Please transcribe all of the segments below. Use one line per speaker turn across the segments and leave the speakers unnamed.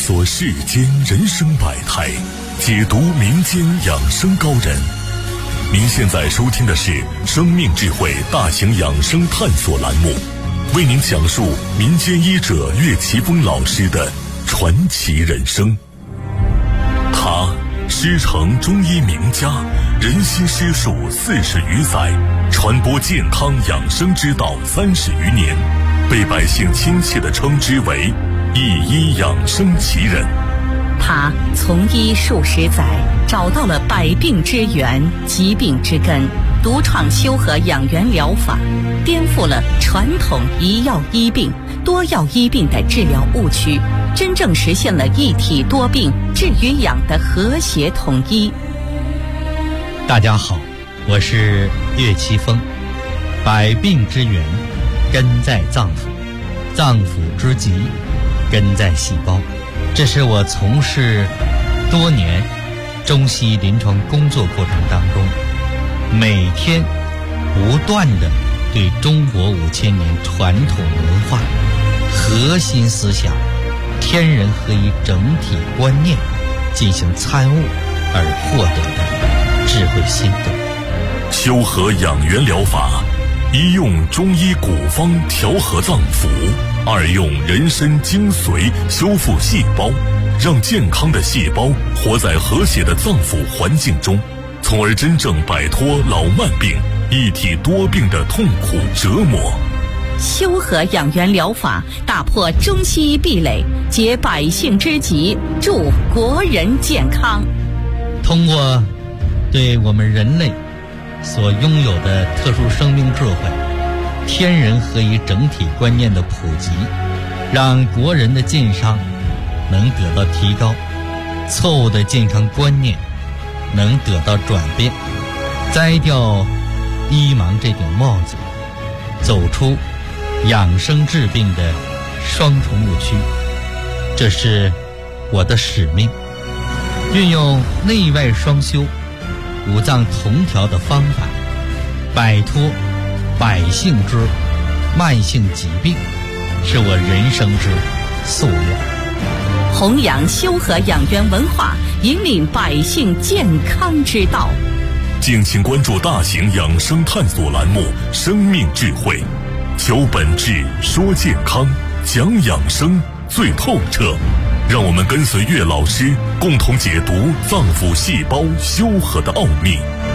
索世间人生百态，解读民间养生高人。您现在收听的是生命智慧大型养生探索栏目，为您讲述民间医者岳奇峰老师的传奇人生。他师承中医名家，人心师术40余载，传播健康养生之道30余年，被百姓亲切地称之为一医养生奇人。
他从医数十载，找到了百病之源、疾病之根，独创修和养元疗法，颠覆了传统一药医病、多药医病的治疗误区，真正实现了一体多病、治与养的和谐统一。
大家好，我是岳奇峰。百病之源根在脏腑，脏腑之疾根在细胞。这是我从事多年中西医临床工作过程当中，每天不断地对中国5000年传统文化核心思想天人合一整体观念进行参悟而获得的智慧心得。
修和养元疗法，一用中医古方调和脏腑，二用人参精髓修复细胞，让健康的细胞活在和谐的脏腑环境中，从而真正摆脱老慢病、一体多病的痛苦折磨。
修和养元疗法打破中西医壁垒，解百姓之急，助国人健康。
通过对我们人类所拥有的特殊生命智慧、天人合一整体观念的普及，让国人的健康能得到提高，错误的健康观念能得到转变，摘掉医盲这顶帽子，走出养生治病的双重误区。这是我的使命，运用内外双修、五脏同调的方法，摆脱百姓之慢性疾病，是我人生之夙愿。
弘扬修和养元文化，引领百姓健康之道。
敬请关注大型养生探索栏目《生命智慧》，求本质，说健康，讲养生最透彻。让我们跟随岳老师，共同解读脏腑细胞修和的奥秘。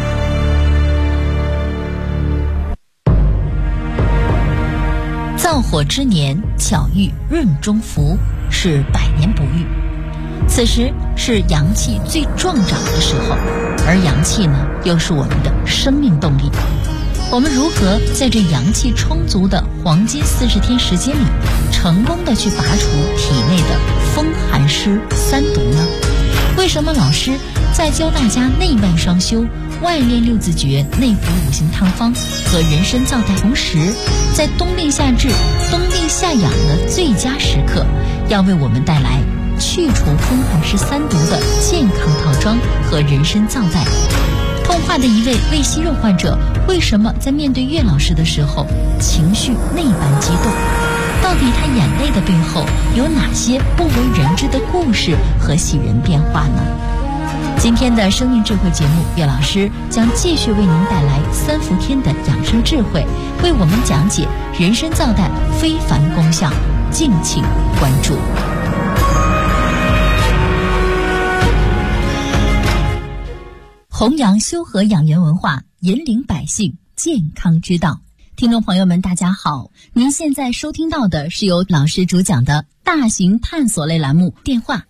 燥火之年，巧遇润中福，是百年不遇。此时是阳气最壮长的时候，而阳气呢，又是我们的生命动力。我们如何在这阳气充足的黄金40天时间里，成功的去拔除体内的风寒湿三毒呢？为什么老师在教大家内外双修、外练六字诀、内服5行汤方和人参皂苷，同时在冬病夏治、冬病夏养的最佳时刻，要为我们带来去除风寒湿三毒的健康套装和人参皂苷。通话的一位胃息肉患者，为什么在面对岳老师的时候情绪那般激动？到底他眼泪的背后有哪些不为人知的故事和喜人变化呢？今天的生命智慧节目，岳老师将继续为您带来3伏天的养生智慧，为我们讲解人参皂苷非凡功效，敬请关注。弘扬修和养元文化，引领百姓健康之道。听众朋友们，大家好，您现在收听到的是由老师主讲的大型探索类栏目，电话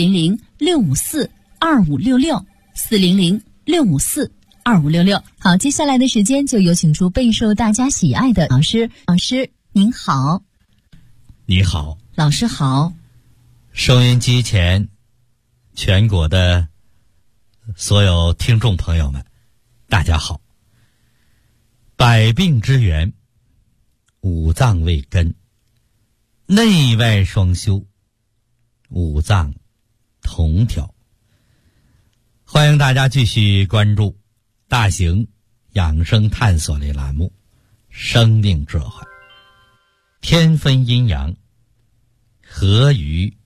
400-654-2566，400-654-2566。好，接下来的时间就有请出备受大家喜爱的老师。老师您好。
你好。
老师好。
收音机前全国的所有听众朋友们，大家好。百病之源，五脏为根，内外双修，五脏同调。欢迎大家继续关注大型养生探索类栏目《生命智慧》。天分阴阳，合于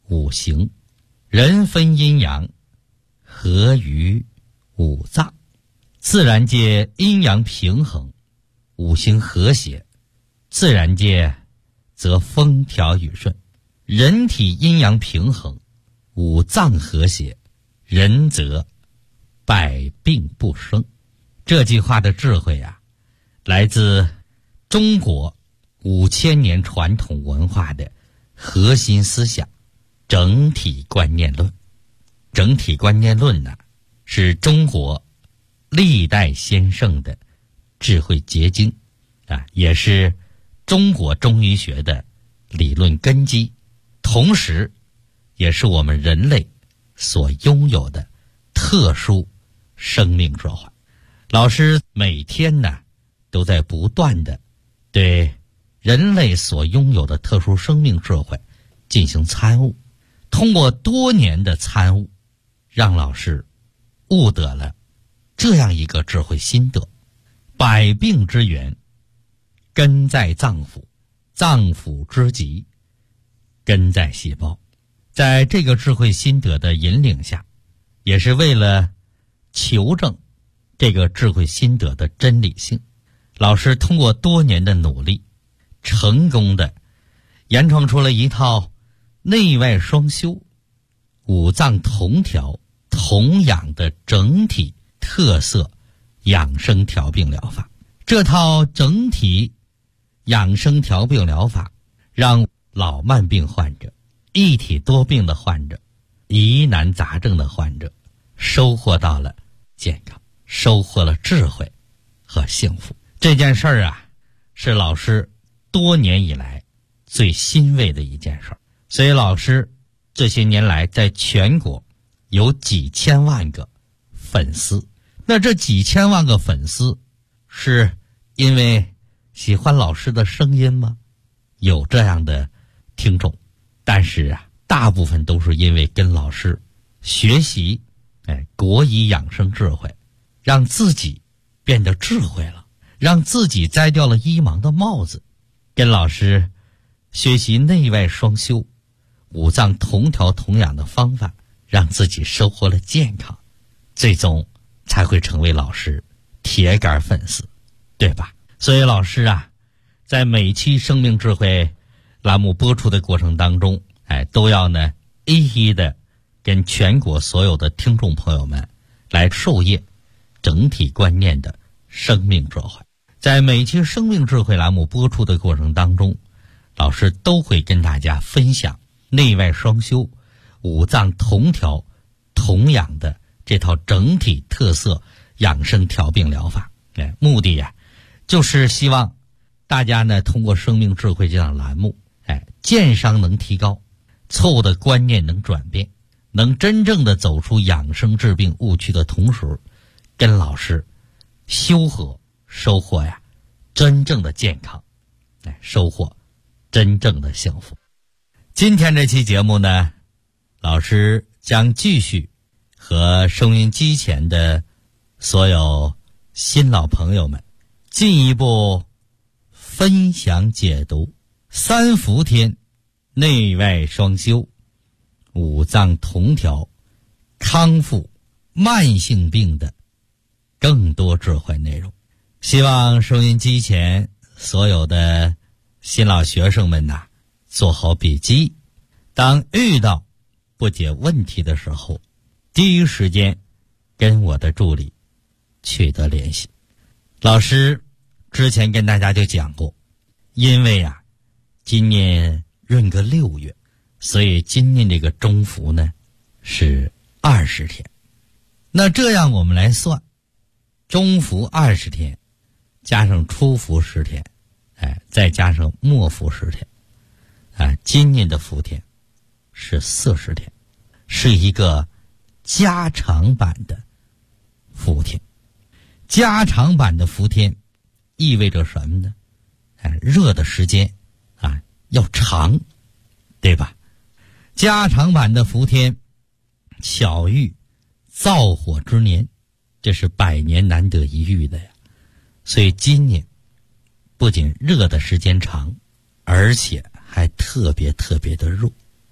五行，人分阴阳，合于五脏。自然界阴阳平衡，五行和谐，自然界则风调雨顺。人体阴阳平衡，五脏和谐，人则百病不生。这句话的智慧啊，来自中国5000年传统文化的核心思想整体观念论。整体观念论呢，是中国历代先圣的智慧结晶啊，也是中国中医学的理论根基，同时也是我们人类所拥有的特殊生命智慧。老师每天呢都在不断的对人类所拥有的特殊生命智慧进行参悟，通过多年的参悟，让老师悟得了这样一个智慧心得：百病之源根在脏腑，脏腑之疾根在细胞。在这个智慧心得的引领下，也是为了求证这个智慧心得的真理性，老师通过多年的努力，成功的研创出了一套内外双修、五脏同调同养的整体特色养生调病疗法。这套整体养生调病疗法让老慢病患者、一体多病的患者、疑难杂症的患者收获到了健康，收获了智慧和幸福。这件事儿啊，是老师多年以来最欣慰的一件事儿。所以老师这些年来在全国有几千万个粉丝。那这几千万个粉丝是因为喜欢老师的声音吗？有这样的听众，但是啊，大部分都是因为跟老师学习国医养生智慧，让自己变得智慧了，让自己摘掉了医盲的帽子，跟老师学习内外双修、五脏同调同养的方法，让自己收获了健康，最终才会成为老师铁杆粉丝，对吧？所以老师啊，在每期生命智慧栏目播出的过程当中，都要呢一一的跟全国所有的听众朋友们来授业整体观念的生命智慧。在每期生命智慧栏目播出的过程当中，老师都会跟大家分享内外双修、五脏同调同养的这套整体特色养生调病疗法。目的呀，就是希望大家呢通过生命智慧这档栏目，健商能提高，错误的观念能转变，能真正的走出养生治病误区的同时，跟老师修和收获呀真正的健康，收获真正的幸福。今天这期节目呢，老师将继续和收音机前的所有新老朋友们进一步分享解读三伏天内外双修、五脏同调康复慢性病的更多智慧内容。希望收音机前所有的新老学生们呐，做好笔记，当遇到不解问题的时候，第一时间跟我的助理取得联系。老师之前跟大家就讲过，因为啊今年闰个6月，所以今年这个中伏呢是20天。那这样我们来算，中伏20天加上初伏10天，再加上末伏10天，今年的伏天是40天，是一个加长版的伏天。加长版的伏天意味着什么呢？热的时间要长，对吧？加长版的伏天巧遇燥火之年，这是100年难得一遇的呀。所以今年不仅热的时间长，而且还特别特别的热。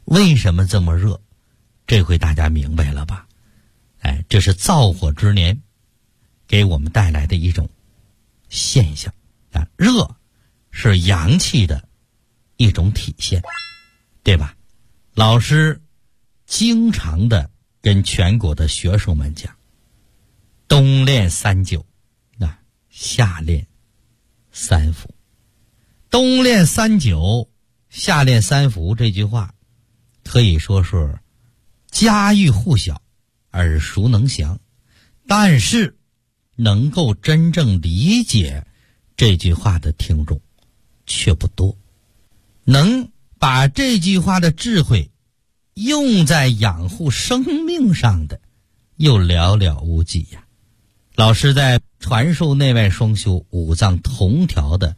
为什么这么热？这回大家明白了吧？这是燥火之年给我们带来的一种现象啊。热是阳气的一种体现，对吧？老师经常的跟全国的学生们讲，冬练三九，夏练三伏。冬练三九，夏练三伏，这句话可以说是家喻户晓，耳熟能详，但是能够真正理解这句话的听众却不多，能把这句话的智慧用在养护生命上的又寥寥无几呀。老师在传授内外双修、五脏同调的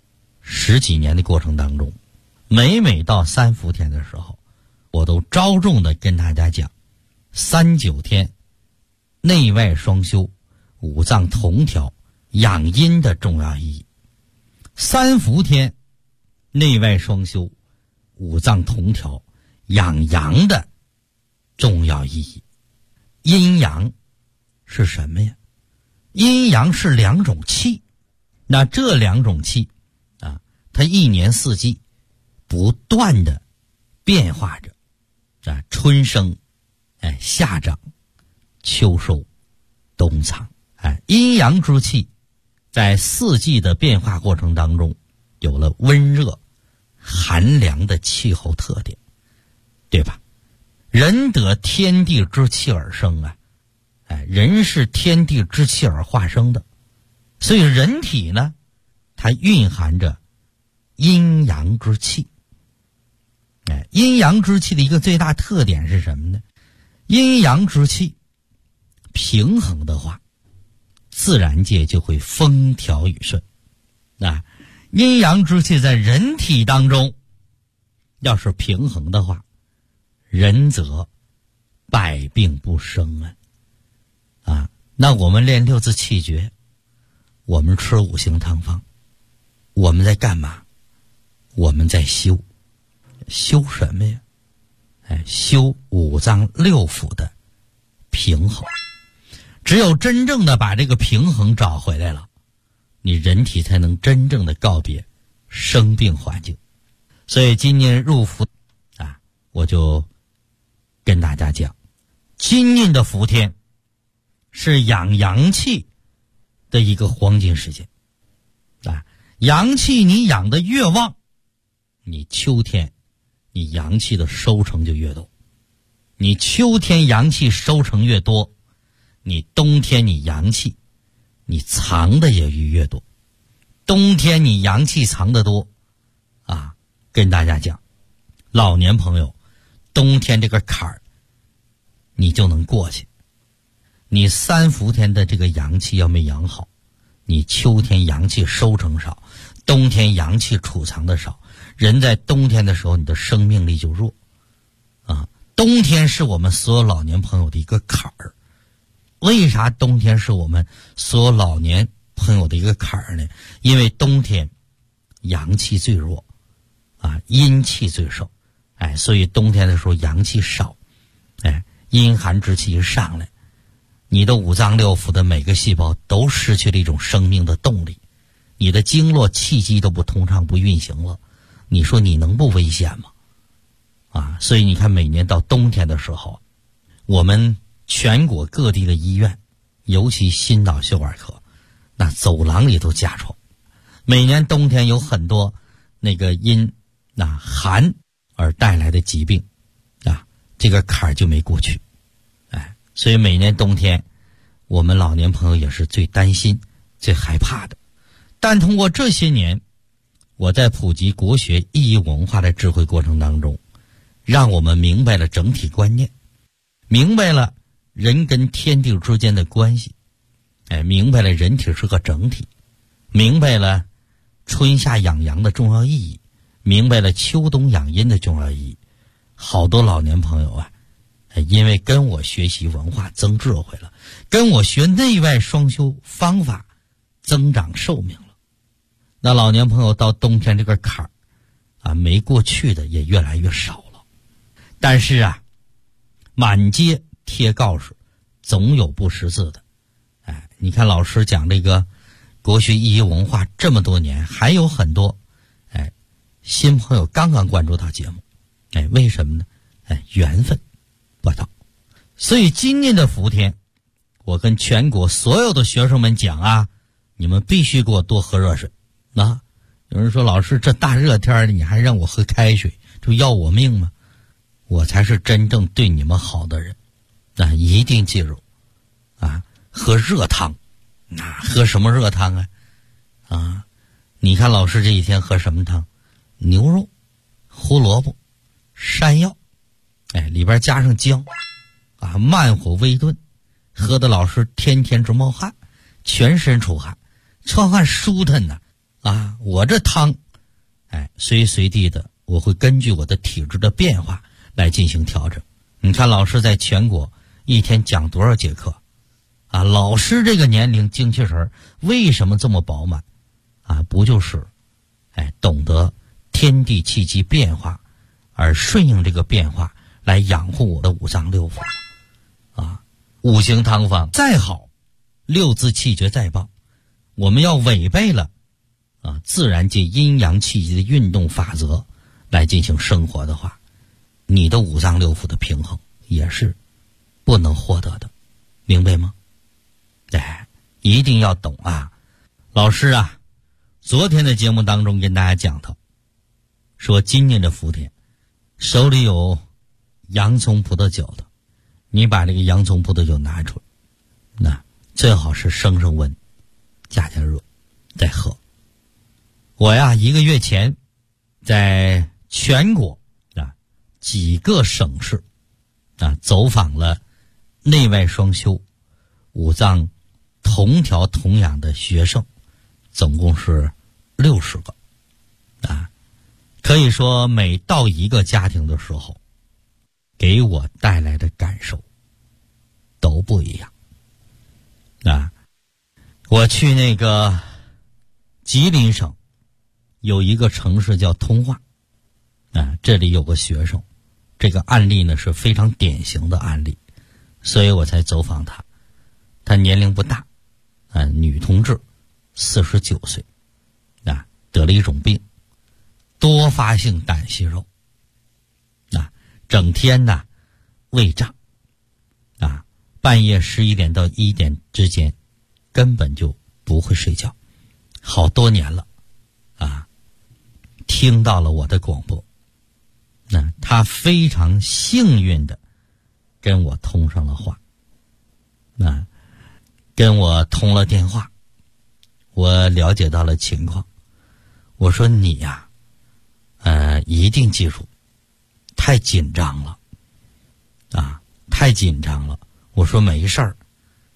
10几年的过程当中，每到三伏天的时候，我都着重的跟大家讲39天内外双修、五脏同调、养阴的重要意义。三伏天内外双修、五脏同调、养阳的重要意义。阴阳是什么呀？阴阳是两种气，那这两种气啊，它一年四季不断的变化着啊，春生，夏长，秋收，冬藏。阴阳之气在四季的变化过程当中有了温热寒凉的气候特点，对吧？人得天地之气而生啊，人是天地之气而化生的，所以人体呢，它蕴含着阴阳之气。阴阳之气的一个最大特点是什么呢？阴阳之气平衡的话，自然界就会风调雨顺。阴阳之气在人体当中要是平衡的话，人则百病不生啊。那我们练六字气诀，我们吃五行汤方，我们在干嘛？我们在修什么呀？修五脏六腑的平衡。只有真正的把这个平衡找回来了，你人体才能真正的告别生病环境。所以今年入伏我就跟大家讲，今年的伏天是养阳气的一个黄金时间阳气你养得越旺，你秋天你阳气的收成就越多，你秋天阳气收成越多，你冬天你阳气你藏的也越多。冬天你阳气藏得多跟大家讲，老年朋友冬天这个坎儿你就能过去。你三伏天的这个阳气要没养好，你秋天阳气收成少，冬天阳气储藏的少，人在冬天的时候你的生命力就弱冬天是我们所有老年朋友的一个坎儿。为啥冬天是我们所有老年朋友的一个坎儿呢？因为冬天阳气最弱阴气最盛所以冬天的时候阳气少阴寒之气一上来，你的五脏六腑的每个细胞都失去了一种生命的动力，你的经络气机都不通畅不运行了，你说你能不危险吗？所以你看每年到冬天的时候，我们全国各地的医院，尤其心脑血管科，那走廊里都加床。每年冬天有很多那个因寒而带来的疾病这个坎儿就没过去所以每年冬天我们老年朋友也是最担心最害怕的。但通过这些年我在普及国学意义文化的智慧过程当中，让我们明白了整体观念，明白了人跟天地之间的关系明白了人体是个整体，明白了春夏养阳的重要意义，明白了秋冬养阴的重要意义。好多老年朋友因为跟我学习文化增智慧了，跟我学内外双修方法增长寿命了。那老年朋友到冬天这个坎儿没过去的也越来越少了。 但是啊，满街贴告示，总有不识字的。你看老师讲这个国学意义文化这么多年，还有很多新朋友刚刚关注到节目。为什么呢？缘分不到。所以今年的伏天，我跟全国所有的学生们讲啊，你们必须给我多喝热水。有人说老师这大热天的你还让我喝开水，就要我命吗？我才是真正对你们好的人。一定记住喝热汤。喝什么热汤你看老师这一天喝什么汤？牛肉、胡萝卜、山药，里边加上姜慢火微炖，喝的老师天天直冒汗，全身出汗，出汗舒坦呢。我这汤随时随地的我会根据我的体质的变化来进行调整。你看老师在全国一天讲多少节课老师这个年龄精气神为什么这么饱满不就是懂得天地气机变化，而顺应这个变化来养护我的五脏六腑五行汤方再好，六字气诀再棒，我们要违背了自然界阴阳气机的运动法则来进行生活的话，你的五脏六腑的平衡也是不能获得的，明白吗？一定要懂老师昨天的节目当中跟大家讲到，说今年的伏天，手里有洋葱葡萄酒的，你把这个洋葱葡萄酒拿出来，最好是升温，加热再喝。我1个月前在全国几个省市走访了内外双修、五脏同调同养的学生，总共是60个可以说每到一个家庭的时候，给我带来的感受都不一样我去那个吉林省有一个城市叫通化这里有个学生，这个案例呢是非常典型的案例，所以我才走访他。他年龄不大女同志，49岁得了一种病，多发性胆息肉整天胃胀半夜11点到1点之间根本就不会睡觉，好多年了听到了我的广播，他非常幸运的跟我通上了话，跟我通了电话，我了解到了情况。我说你一定记住，太紧张了太紧张了。我说没事儿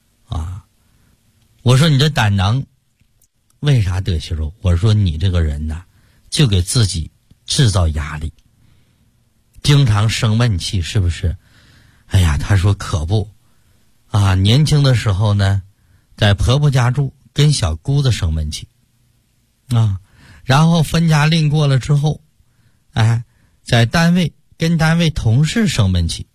我说你这胆囊为啥得息肉？我说你这个人就给自己制造压力，经常生闷气，是不是？他说可不年轻的时候呢，在婆婆家住，跟小姑子生闷气然后分家另过了之后在单位跟单位同事生闷气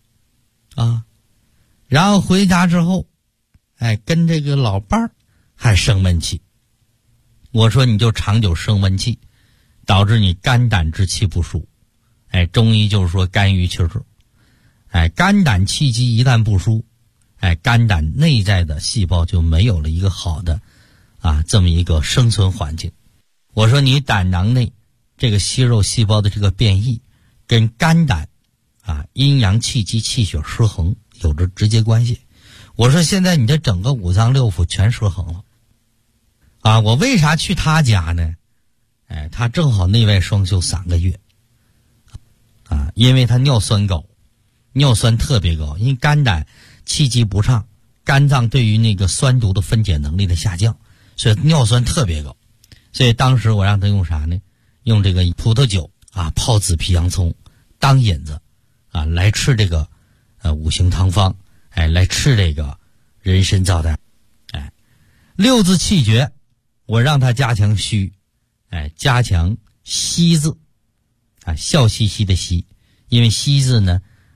然后回家之后跟这个老伴儿还生闷气。我说你就长久生闷气，导致你肝胆之气不舒。中医就是说肝郁气滞。肝胆气机一旦不舒，肝胆内在的细胞就没有了一个好的这么一个生存环境。我说你胆囊内这个息肉细胞的这个变异，跟肝胆阴阳气机气血失衡有着直接关系。我说现在你的整个五脏六腑全失衡了我为啥去他家呢？他正好内外双修3个月因为他尿酸高，尿酸特别高，因为肝胆气机不畅，肝脏对于那个酸毒的分解能力的下降，所以尿酸特别高。所以当时我让他用啥呢？用这个葡萄酒泡紫皮洋葱当引子来吃这个五行汤方来吃这个人参皂苷六字气诀，我让他加强虚加强息字笑嘻嘻的息，因为息字呢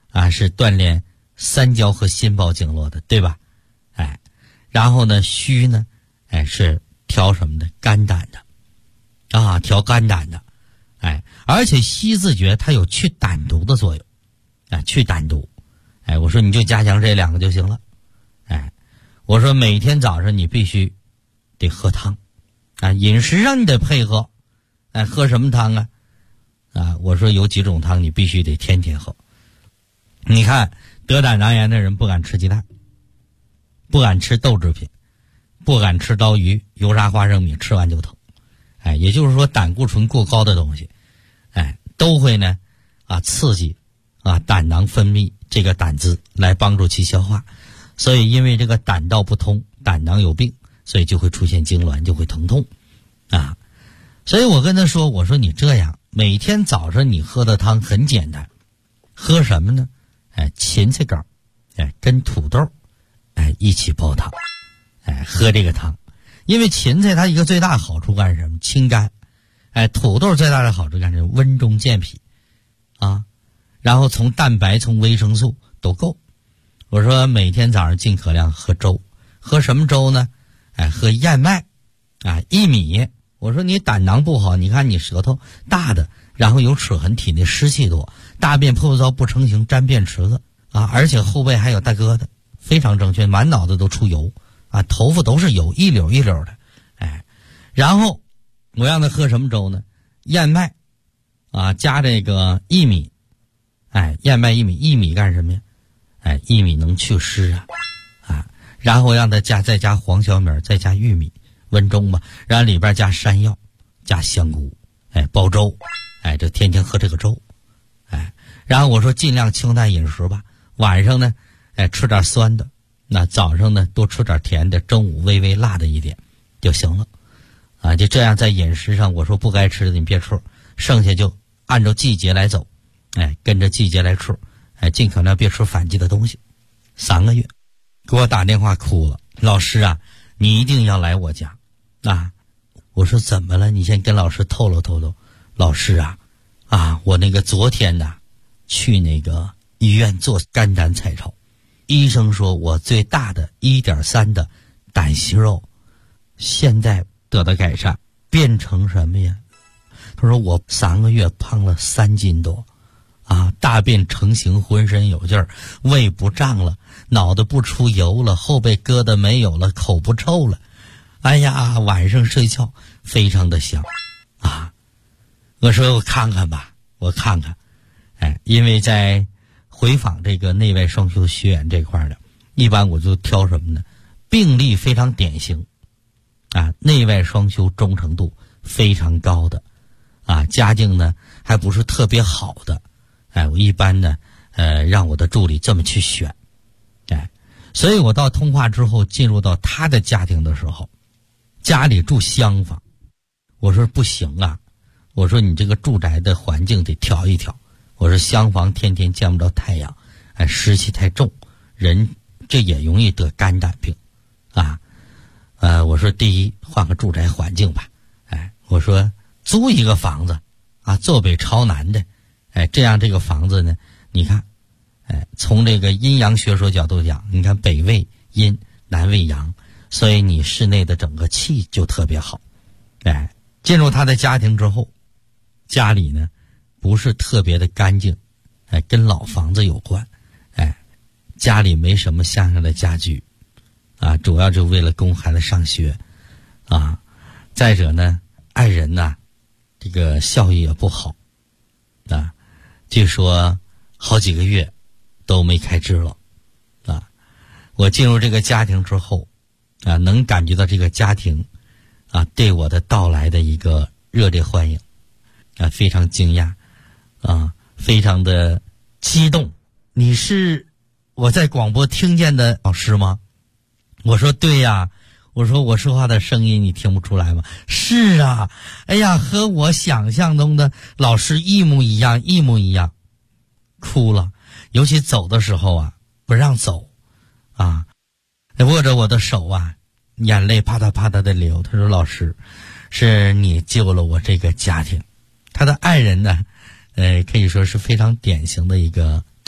是锻炼三焦和心包经络的，对吧？然后呢，虚呢，是调什么的？肝胆的，调肝胆的，而且西字诀它有去胆毒的作用，去胆毒，我说你就加强这2个就行了，我说每天早上你必须得喝汤，饮食上你得配合，喝什么汤啊？我说有几种汤你必须得天天喝。你看得胆囊炎的人不敢吃鸡蛋，不敢吃豆制品，不敢吃刀鱼、油炸花生米，吃完就疼。也就是说胆固醇过高的东西，都会呢刺激胆囊分泌这个胆汁来帮助其消化，所以因为这个胆道不通，胆囊有病，所以就会出现痉挛，就会疼痛所以我跟他说，我说你这样每天早上你喝的汤很简单，喝什么呢？芹菜膏跟土豆一起煲汤，喝这个汤。因为芹菜它一个最大好处干什么？清肝。土豆最大的好处干什么？温中健脾然后从蛋白从维生素都够。我说每天早上尽可量喝粥，喝什么粥呢？喝燕麦薏米。我说你胆囊不好，你看你舌头大的，然后有齿痕，体内湿气多，大便破糟不成形，沾便池子而且后背还有大疙瘩，非常正确，满脑子都出油头发都是油，一绺一绺的然后我让他喝什么粥呢？燕麦加这个薏米燕麦薏米干什么呀？薏米能祛湿然后让他再加黄小米，再加玉米，温中吧，然后里边加山药，加香菇，煲粥，就天天喝这个粥，然后我说尽量清淡饮食吧，晚上呢，吃点酸的，那早上呢多吃点甜的，中午微微辣的一点就行了，就这样在饮食上，我说不该吃的你别吃，剩下就按照季节来走，跟着季节来吃，尽可能别吃反季的东西。3个月，给我打电话哭了，老师你一定要来我家我说怎么了？你先跟老师透露透露。老师我那个昨天去那个医院做肝胆彩超，医生说我最大的 1.3 的胆息肉现在得到改善，变成什么呀？他说我3个月胖了3斤多大便成型，浑身有劲儿，胃不胀了，脑袋不出油了，后背疙瘩没有了，口不臭了，晚上睡觉非常的香我说我看看吧，我看看因为在回访这个内外双修学员这块的，一般我就挑什么呢？病例非常典型内外双修忠诚度非常高的家境呢还不是特别好的我一般呢让我的助理这么去选所以我到通化之后进入到他的家庭的时候，家里住厢房，我说不行我说你这个住宅的环境得调一调，我说厢房天天见不着太阳湿气太重，人这也容易得肝胆病我说第一换个住宅环境吧我说租一个房子坐北朝南的这样这个房子呢，你看从这个阴阳学说角度讲，你看北为阴，南为阳，所以你室内的整个气就特别好进入他的家庭之后，家里呢不是特别的干净跟老房子有关家里没什么像样的家具主要就为了供孩子上学再者呢爱人这个效益也不好据说好几个月都没开支了我进入这个家庭之后能感觉到这个家庭对我的到来的一个热烈欢迎非常惊讶非常的激动。你是我在广播听见的老师吗？我说对呀，我说我说话的声音你听不出来吗？是和我想象中的老师一模一样一模一样。哭了，尤其走的时候不让走握着我的手眼泪啪嗒啪嗒的流。他说老师，是你救了我这个家庭。他的爱人呢可以说是非常典型的一个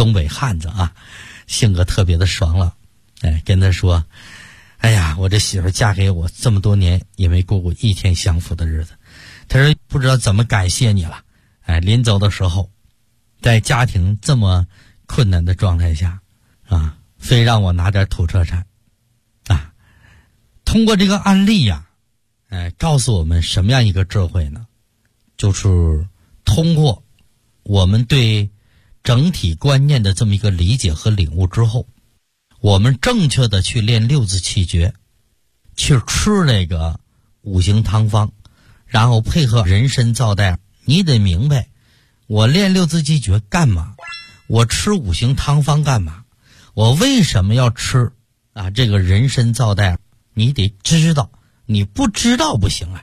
东北汉子啊，性格特别的爽朗。跟他说，哎呀，我这媳妇嫁给我这么多年也没过过一天享福的日子，他说不知道怎么感谢你了。临走的时候，在家庭这么困难的状态下啊，非让我拿点土特产啊。通过这个案例呀，告诉我们什么样一个智慧呢？就是通过我们对整体观念的这么一个理解和领悟之后，我们正确的去练六字气诀，去吃那个五行汤方，然后配合人参皂带。你得明白，我练六字气诀干嘛？我吃五行汤方干嘛？我为什么要吃这个人参皂带？你得知道，你不知道不行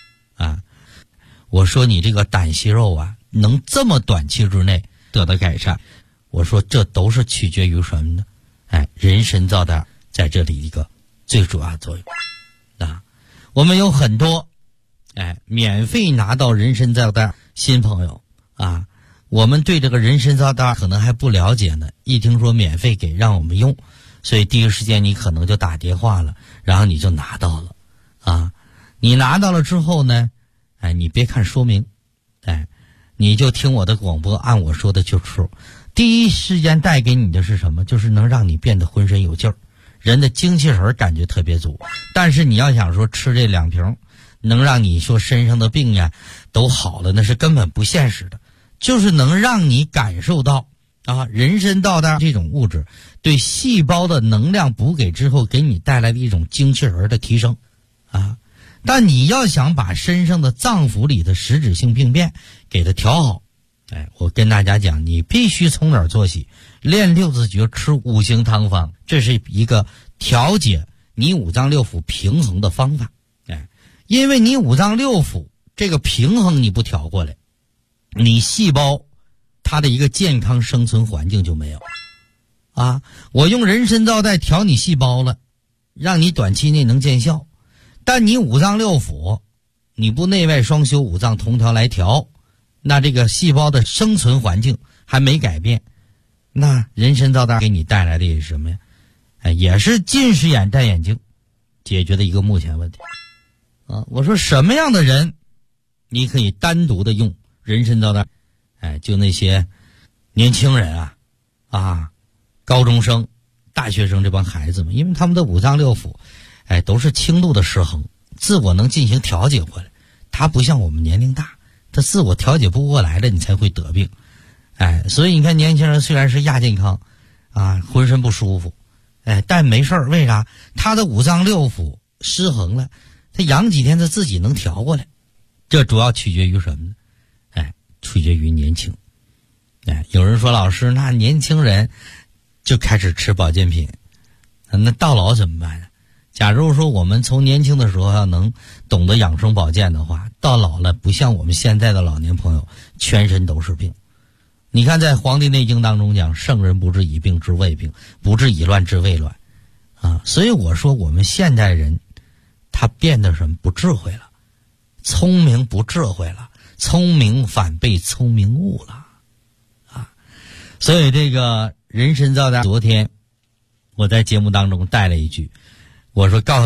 我说你这个胆息肉能这么短期之内得到改善，我说这都是取决于什么呢？人参皂带在这里一个最主要的作用我们有很多免费拿到人参皂带新朋友我们对这个人参皂带可能还不了解呢，一听说免费给让我们用，所以第一时间你可能就打电话了，然后你就拿到了你拿到了之后呢，你别看说明，你就听我的广播，按我说的去吃。第一时间带给你的是什么？就是能让你变得浑身有劲儿，人的精气神感觉特别足。但是你要想说吃这2瓶能让你说身上的病都好了，那是根本不现实的。就是能让你感受到人参皂带这种物质对细胞的能量补给之后给你带来的一种精气神的提升但你要想把身上的脏腑里的实质性病变给它调好，我跟大家讲，你必须从哪儿做起？练六字诀，吃五行汤方，这是一个调节你五脏六腑平衡的方法。因为你五脏六腑这个平衡你不调过来，你细胞它的一个健康生存环境就没有我用人参皂带调你细胞了，让你短期内能见效，但你五脏六腑你不内外双修，五脏同调来调，那这个细胞的生存环境还没改变，那人参皂带给你带来的也是什么呀？也是近视眼戴眼镜解决的一个目前问题我说什么样的人你可以单独的用人参皂带？就那些年轻人高中生、大学生这帮孩子们，因为他们的五脏六腑都是轻度的失衡，自我能进行调节过来。他不像我们年龄大，他自我调节不过来了，你才会得病。所以你看年轻人虽然是亚健康浑身不舒服但没事儿，为啥？他的五脏六腑失衡了，他养几天他自己能调过来。这主要取决于什么呢？取决于年轻。有人说老师，那年轻人就开始吃保健品，那到老怎么办呢？假如说我们从年轻的时候要能懂得养生保健的话，到老了不像我们现在的老年朋友全身都是病。你看在《黄帝内经》当中讲，圣人不治已病治未病，不治已乱治未乱所以我说我们现代人他变得什么？不智慧了，聪明不智慧了，聪明反被聪明误了所以这个人参皂带，昨天我在节目当中带了一句，我说告诉